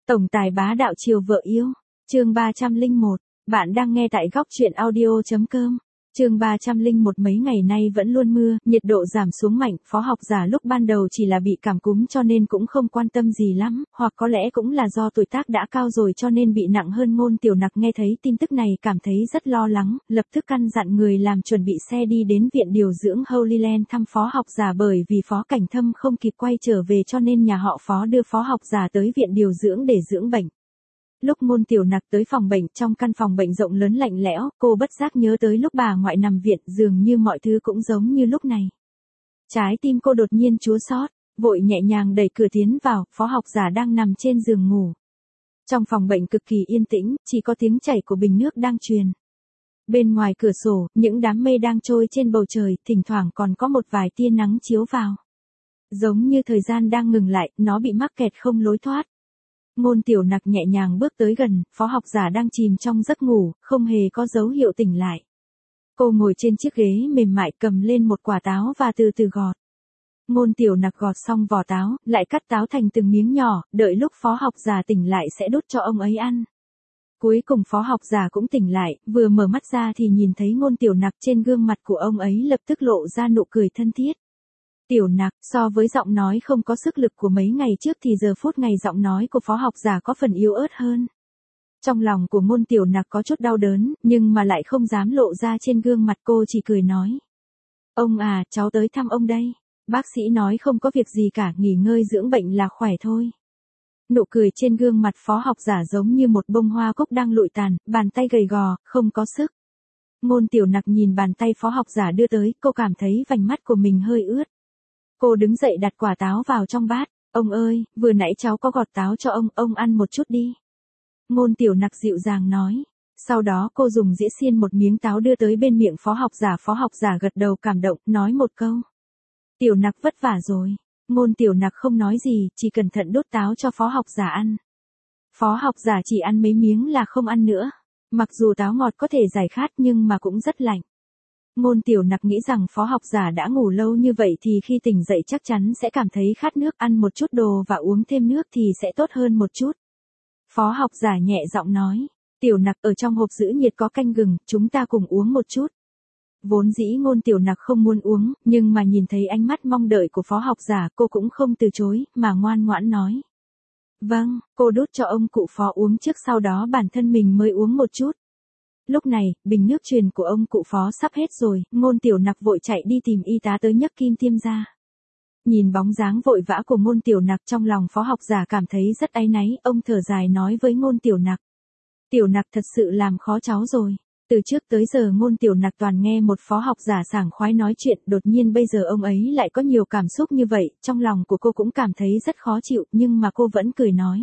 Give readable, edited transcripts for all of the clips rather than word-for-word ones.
Tổng tài bá đạo chiều vợ yêu. Chương 301. Bạn đang nghe tại góc truyện audio.com. Chương 301. Mấy ngày nay vẫn luôn mưa, nhiệt độ giảm xuống mạnh, phó học giả lúc ban đầu chỉ là bị cảm cúm cho nên cũng không quan tâm gì lắm, hoặc có lẽ cũng là do tuổi tác đã cao rồi cho nên bị nặng hơn. Ngôn Tiểu Nặc nghe thấy tin tức này cảm thấy rất lo lắng, lập tức căn dặn người làm chuẩn bị xe đi đến viện điều dưỡng Holy Land thăm phó học giả, bởi vì phó Cảnh Thâm không kịp quay trở về cho nên nhà họ phó đưa phó học giả tới viện điều dưỡng để dưỡng bệnh. Lúc Ngôn Tiểu Nặc tới phòng bệnh, trong căn phòng bệnh rộng lớn lạnh lẽo, cô bất giác nhớ tới lúc bà ngoại nằm viện, dường như mọi thứ cũng giống như lúc này. Trái tim cô đột nhiên chua xót, vội nhẹ nhàng đẩy cửa tiến vào, phó học giả đang nằm trên giường ngủ. Trong phòng bệnh cực kỳ yên tĩnh, chỉ có tiếng chảy của bình nước đang truyền. Bên ngoài cửa sổ, những đám mây đang trôi trên bầu trời, thỉnh thoảng còn có một vài tia nắng chiếu vào. Giống như thời gian đang ngừng lại, nó bị mắc kẹt không lối thoát. Ngôn Tiểu Nặc nhẹ nhàng bước tới gần, phó học giả đang chìm trong giấc ngủ, không hề có dấu hiệu tỉnh lại. Cô ngồi trên chiếc ghế mềm mại, cầm lên một quả táo và từ từ gọt. Ngôn Tiểu Nặc gọt xong vỏ táo, lại cắt táo thành từng miếng nhỏ, đợi lúc phó học giả tỉnh lại sẽ đút cho ông ấy ăn. Cuối cùng phó học giả cũng tỉnh lại, vừa mở mắt ra thì nhìn thấy Ngôn Tiểu Nặc, trên gương mặt của ông ấy lập tức lộ ra nụ cười thân thiết. Tiểu Nặc, so với giọng nói không có sức lực của mấy ngày trước thì giờ phút này giọng nói của phó học giả có phần yếu ớt hơn. Trong lòng của Ngôn Tiểu Nặc có chút đau đớn, nhưng mà lại không dám lộ ra trên gương mặt, cô chỉ cười nói. Ông à, cháu tới thăm ông đây. Bác sĩ nói không có việc gì cả, nghỉ ngơi dưỡng bệnh là khỏe thôi. Nụ cười trên gương mặt phó học giả giống như một bông hoa cúc đang lụi tàn, bàn tay gầy gò, không có sức. Ngôn Tiểu Nặc nhìn bàn tay phó học giả đưa tới, cô cảm thấy vành mắt của mình hơi ướt. Cô đứng dậy đặt quả táo vào trong bát. Ông ơi, vừa nãy cháu có gọt táo cho ông ăn một chút đi. Ngôn Tiểu Nặc dịu dàng nói. Sau đó cô dùng dĩa xiên một miếng táo đưa tới bên miệng phó học giả gật đầu cảm động, nói một câu. Tiểu Nặc vất vả rồi. Ngôn Tiểu Nặc không nói gì, chỉ cẩn thận đút táo cho phó học giả ăn. Phó học giả chỉ ăn mấy miếng là không ăn nữa. Mặc dù táo ngọt có thể giải khát nhưng mà cũng rất lạnh. Ngôn Tiểu Nặc nghĩ rằng phó học giả đã ngủ lâu như vậy thì khi tỉnh dậy chắc chắn sẽ cảm thấy khát nước, ăn một chút đồ và uống thêm nước thì sẽ tốt hơn một chút. Phó học giả nhẹ giọng nói, Tiểu Nặc, ở trong hộp giữ nhiệt có canh gừng, chúng ta cùng uống một chút. Vốn dĩ Ngôn Tiểu Nặc không muốn uống, nhưng mà nhìn thấy ánh mắt mong đợi của phó học giả, cô cũng không từ chối, mà ngoan ngoãn nói. Vâng, cô đút cho ông cụ phó uống trước, sau đó bản thân mình mới uống một chút. Lúc này, bình nước truyền của ông cụ phó sắp hết rồi, Ngôn Tiểu Nặc vội chạy đi tìm y tá tới nhấc kim tiêm ra. Nhìn bóng dáng vội vã của Ngôn Tiểu Nặc, trong lòng phó học giả cảm thấy rất áy náy, ông thở dài nói với Ngôn Tiểu Nặc. Tiểu Nặc thật sự làm khó cháu rồi. Từ trước tới giờ Ngôn Tiểu Nặc toàn nghe một phó học giả sảng khoái nói chuyện, đột nhiên bây giờ ông ấy lại có nhiều cảm xúc như vậy, trong lòng của cô cũng cảm thấy rất khó chịu, nhưng mà cô vẫn cười nói.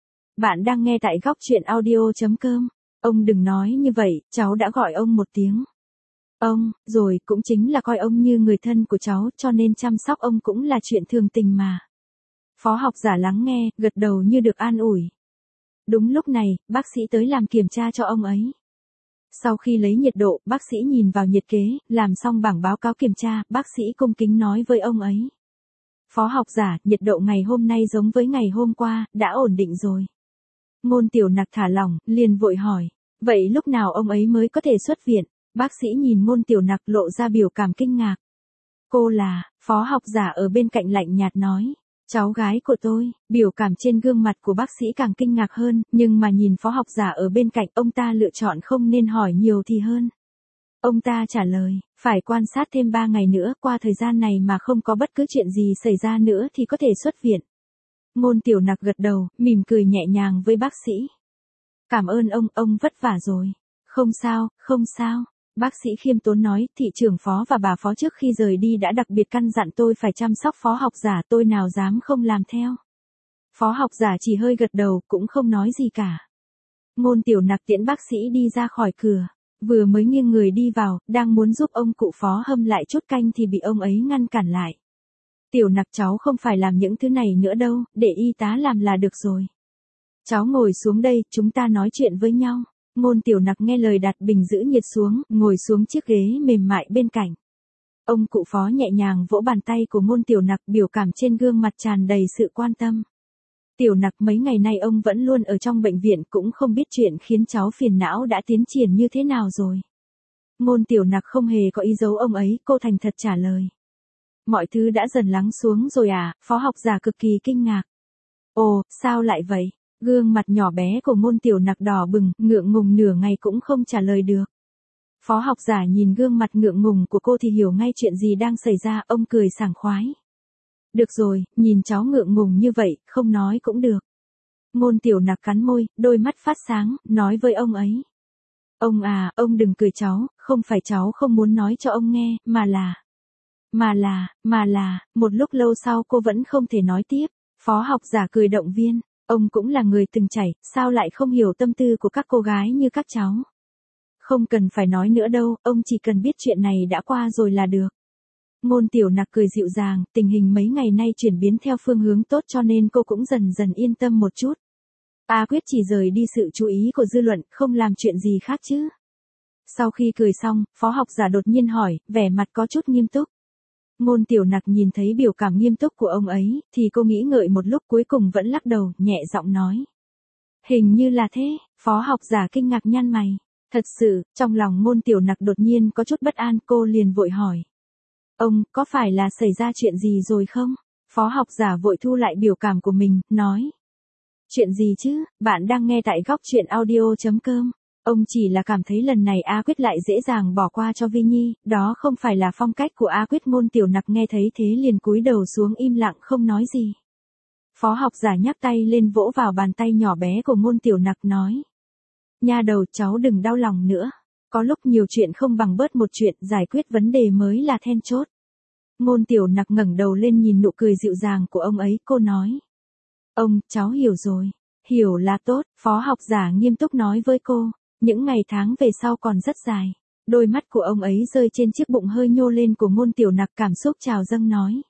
Bạn đang nghe tại góc truyện audio.com. Ông đừng nói như vậy, cháu đã gọi ông một tiếng. Ông, rồi, cũng chính là coi ông như người thân của cháu, cho nên chăm sóc ông cũng là chuyện thường tình mà. Phó học giả lắng nghe, gật đầu như được an ủi. Đúng lúc này, bác sĩ tới làm kiểm tra cho ông ấy. Sau khi lấy nhiệt độ, bác sĩ nhìn vào nhiệt kế, làm xong bảng báo cáo kiểm tra, bác sĩ cung kính nói với ông ấy. Phó học giả, nhiệt độ ngày hôm nay giống với ngày hôm qua, đã ổn định rồi. Ngôn Tiểu Nặc thả lỏng, liền vội hỏi. Vậy lúc nào ông ấy mới có thể xuất viện? Bác sĩ nhìn Ngôn Tiểu Nặc lộ ra biểu cảm kinh ngạc. Cô là, phó học giả ở bên cạnh lạnh nhạt nói. Cháu gái của tôi, biểu cảm trên gương mặt của bác sĩ càng kinh ngạc hơn, nhưng mà nhìn phó học giả ở bên cạnh, ông ta lựa chọn không nên hỏi nhiều thì hơn. Ông ta trả lời, phải quan sát thêm 3 ngày nữa, qua thời gian này mà không có bất cứ chuyện gì xảy ra nữa thì có thể xuất viện. Ngôn Tiểu Nặc gật đầu, mỉm cười nhẹ nhàng với bác sĩ. Cảm ơn ông vất vả rồi. Không sao. Bác sĩ khiêm tốn nói, thị trưởng phó và bà phó trước khi rời đi đã đặc biệt căn dặn tôi phải chăm sóc phó học giả, tôi nào dám không làm theo. Phó học giả chỉ hơi gật đầu, cũng không nói gì cả. Ngôn Tiểu Nặc tiễn bác sĩ đi ra khỏi cửa, vừa mới nghiêng người đi vào, đang muốn giúp ông cụ phó hâm lại chút canh thì bị ông ấy ngăn cản lại. Tiểu Nặc, cháu không phải làm những thứ này nữa đâu, để y tá làm là được rồi. Cháu ngồi xuống đây, chúng ta nói chuyện với nhau. Ngôn Tiểu Nặc nghe lời đặt bình giữ nhiệt xuống, ngồi xuống chiếc ghế mềm mại bên cạnh. Ông cụ phó nhẹ nhàng vỗ bàn tay của Ngôn Tiểu Nặc, biểu cảm trên gương mặt tràn đầy sự quan tâm. Tiểu Nặc mấy ngày nay ông vẫn luôn ở trong bệnh viện cũng không biết chuyện khiến cháu phiền não đã tiến triển như thế nào rồi. Ngôn Tiểu Nặc không hề có ý giấu ông ấy, cô thành thật trả lời. Mọi thứ đã dần lắng xuống rồi à, phó học giả cực kỳ kinh ngạc. Ồ, sao lại vậy? Gương mặt nhỏ bé của Ngôn Tiểu Nặc đỏ bừng, ngượng ngùng nửa ngày cũng không trả lời được. Phó học giả nhìn gương mặt ngượng ngùng của cô thì hiểu ngay chuyện gì đang xảy ra, ông cười sảng khoái. Được rồi, nhìn cháu ngượng ngùng như vậy, không nói cũng được. Ngôn Tiểu Nặc cắn môi, đôi mắt phát sáng, nói với ông ấy. Ông à, ông đừng cười cháu, không phải cháu không muốn nói cho ông nghe, mà là, một lúc lâu sau cô vẫn không thể nói tiếp. Phó học giả cười động viên, ông cũng là người từng trải, sao lại không hiểu tâm tư của các cô gái như các cháu. Không cần phải nói nữa đâu, ông chỉ cần biết chuyện này đã qua rồi là được. Ngôn Tiểu Nặc cười dịu dàng, tình hình mấy ngày nay chuyển biến theo phương hướng tốt cho nên cô cũng dần dần yên tâm một chút. A Quyết chỉ rời đi sự chú ý của dư luận, không làm chuyện gì khác chứ. Sau khi cười xong, phó học giả đột nhiên hỏi, vẻ mặt có chút nghiêm túc. Ngôn Tiểu Nặc nhìn thấy biểu cảm nghiêm túc của ông ấy, thì cô nghĩ ngợi một lúc cuối cùng vẫn lắc đầu, nhẹ giọng nói. Hình như là thế, phó học giả kinh ngạc nhăn mày. Thật sự, trong lòng Ngôn Tiểu Nặc đột nhiên có chút bất an, cô liền vội hỏi. Ông, có phải là xảy ra chuyện gì rồi không? Phó học giả vội thu lại biểu cảm của mình, nói. Chuyện gì chứ, bạn đang nghe tại góc chuyện audio.com. Ông chỉ là cảm thấy lần này A Quyết lại dễ dàng bỏ qua cho Vi Nhi, đó không phải là phong cách của A Quyết. Ngôn Tiểu Nặc nghe thấy thế liền cúi đầu xuống im lặng không nói gì. Phó học giả nhắc tay lên vỗ vào bàn tay nhỏ bé của Ngôn Tiểu Nặc nói. Nha đầu, cháu đừng đau lòng nữa. Có lúc nhiều chuyện không bằng bớt một chuyện, giải quyết vấn đề mới là then chốt. Ngôn Tiểu Nặc ngẩng đầu lên nhìn nụ cười dịu dàng của ông ấy, cô nói. Ông, cháu hiểu rồi. Hiểu là tốt, phó học giả nghiêm túc nói với cô. Những ngày tháng về sau còn rất dài. Đôi mắt của ông ấy rơi trên chiếc bụng hơi nhô lên của Ngôn Tiểu Nặc, cảm xúc trào dâng nói.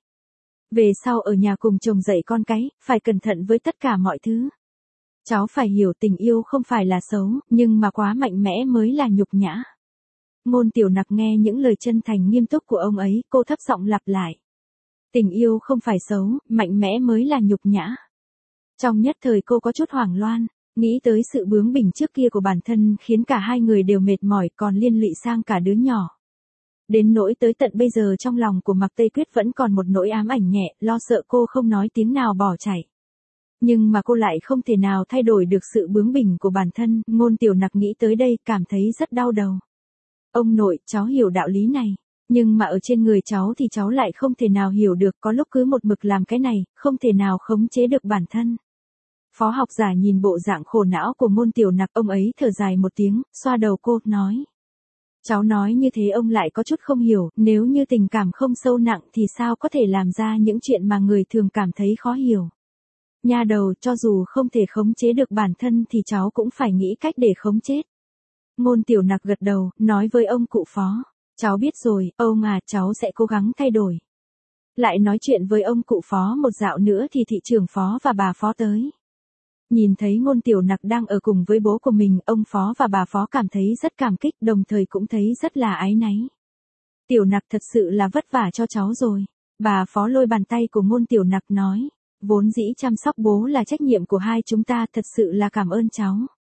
Về sau ở nhà cùng chồng dạy con cái, phải cẩn thận với tất cả mọi thứ. Cháu phải hiểu tình yêu không phải là xấu, nhưng mà quá mạnh mẽ mới là nhục nhã. Ngôn Tiểu Nặc nghe những lời chân thành nghiêm túc của ông ấy, cô thấp giọng lặp lại. Tình yêu không phải xấu, mạnh mẽ mới là nhục nhã. Trong nhất thời cô có chút hoảng loạn, nghĩ tới sự bướng bỉnh trước kia của bản thân khiến cả hai người đều mệt mỏi, còn liên lụy sang cả đứa nhỏ. Đến nỗi tới tận bây giờ trong lòng của Mạc Tây Quyết vẫn còn một nỗi ám ảnh nhẹ, lo sợ cô không nói tiếng nào bỏ chạy. Nhưng mà cô lại không thể nào thay đổi được sự bướng bỉnh của bản thân. Ngôn Tiểu Nặc nghĩ tới đây cảm thấy rất đau đầu. Ông nội, cháu hiểu đạo lý này. Nhưng mà ở trên người cháu thì cháu lại không thể nào hiểu được, có lúc cứ một mực làm cái này, không thể nào khống chế được bản thân. Phó học giả nhìn bộ dạng khổ não của Ngôn Tiểu Nặc, ông ấy thở dài một tiếng, xoa đầu cô, nói. Cháu nói như thế ông lại có chút không hiểu, nếu như tình cảm không sâu nặng thì sao có thể làm ra những chuyện mà người thường cảm thấy khó hiểu. Nha đầu, cho dù không thể khống chế được bản thân thì cháu cũng phải nghĩ cách để khống chế. Ngôn Tiểu Nặc gật đầu, nói với ông cụ phó. Cháu biết rồi, ông à, cháu sẽ cố gắng thay đổi. Lại nói chuyện với ông cụ phó một dạo nữa thì thị trưởng phó và bà phó tới. Nhìn thấy Ngôn Tiểu Nặc đang ở cùng với bố của mình, ông phó và bà phó cảm thấy rất cảm kích, đồng thời cũng thấy rất là áy náy. Tiểu Nặc thật sự là vất vả cho cháu rồi. Bà phó lôi bàn tay của Ngôn Tiểu Nặc nói. Vốn dĩ chăm sóc bố là trách nhiệm của hai chúng ta, thật sự là cảm ơn cháu.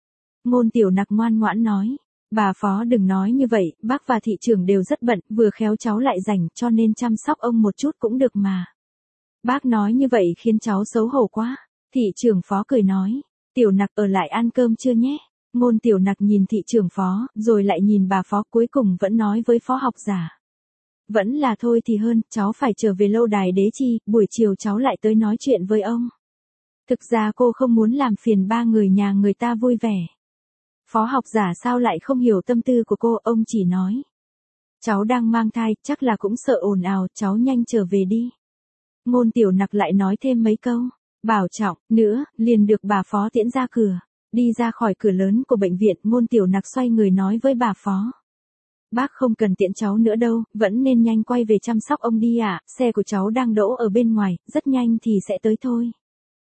Ngôn Tiểu Nặc ngoan ngoãn nói. Bà phó đừng nói như vậy, bác và thị trưởng đều rất bận, vừa khéo cháu lại rảnh, cho nên chăm sóc ông một chút cũng được mà. Bác nói như vậy khiến cháu xấu hổ quá. Thị trưởng phó cười nói. Tiểu Nặc ở lại ăn cơm chưa nhé? Ngôn Tiểu Nặc nhìn thị trưởng phó, rồi lại nhìn bà phó, cuối cùng vẫn nói với phó học giả. Vẫn là thôi thì hơn, cháu phải trở về lâu đài Đế Chi, buổi chiều cháu lại tới nói chuyện với ông. Thực ra cô không muốn làm phiền ba người nhà người ta vui vẻ. Phó học giả sao lại không hiểu tâm tư của cô, ông chỉ nói. Cháu đang mang thai, chắc là cũng sợ ồn ào, cháu nhanh trở về đi. Ngôn Tiểu Nặc lại nói thêm mấy câu, bảo trọng, nữa, liền được bà phó tiễn ra cửa. Đi ra khỏi cửa lớn của bệnh viện, Ngôn Tiểu Nặc xoay người nói với bà phó. Bác không cần tiễn cháu nữa đâu, vẫn nên nhanh quay về chăm sóc ông đi ạ, xe của cháu đang đỗ ở bên ngoài, rất nhanh thì sẽ tới thôi.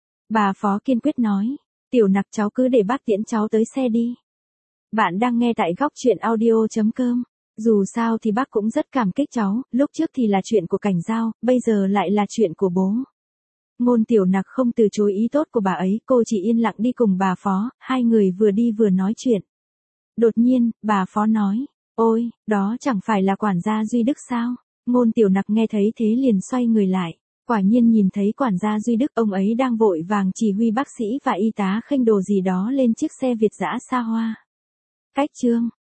Bà phó kiên quyết nói, Tiểu Nặc cháu cứ để bác tiễn cháu tới xe đi. Bạn đang nghe tại góc chuyện audio.com. Dù sao thì bác cũng rất cảm kích cháu, lúc trước thì là chuyện của Cảnh Giao, bây giờ lại là chuyện của bố. Ngôn Tiểu Nặc không từ chối ý tốt của bà ấy, cô chỉ yên lặng đi cùng bà Phó, hai người vừa đi vừa nói chuyện. Đột nhiên, bà Phó nói, ôi, đó chẳng phải là quản gia Duy Đức sao? Ngôn Tiểu Nặc nghe thấy thế liền xoay người lại. Quả nhiên nhìn thấy quản gia Duy Đức, ông ấy đang vội vàng chỉ huy bác sĩ và y tá khênh đồ gì đó lên chiếc xe Việt dã xa hoa. Cách chương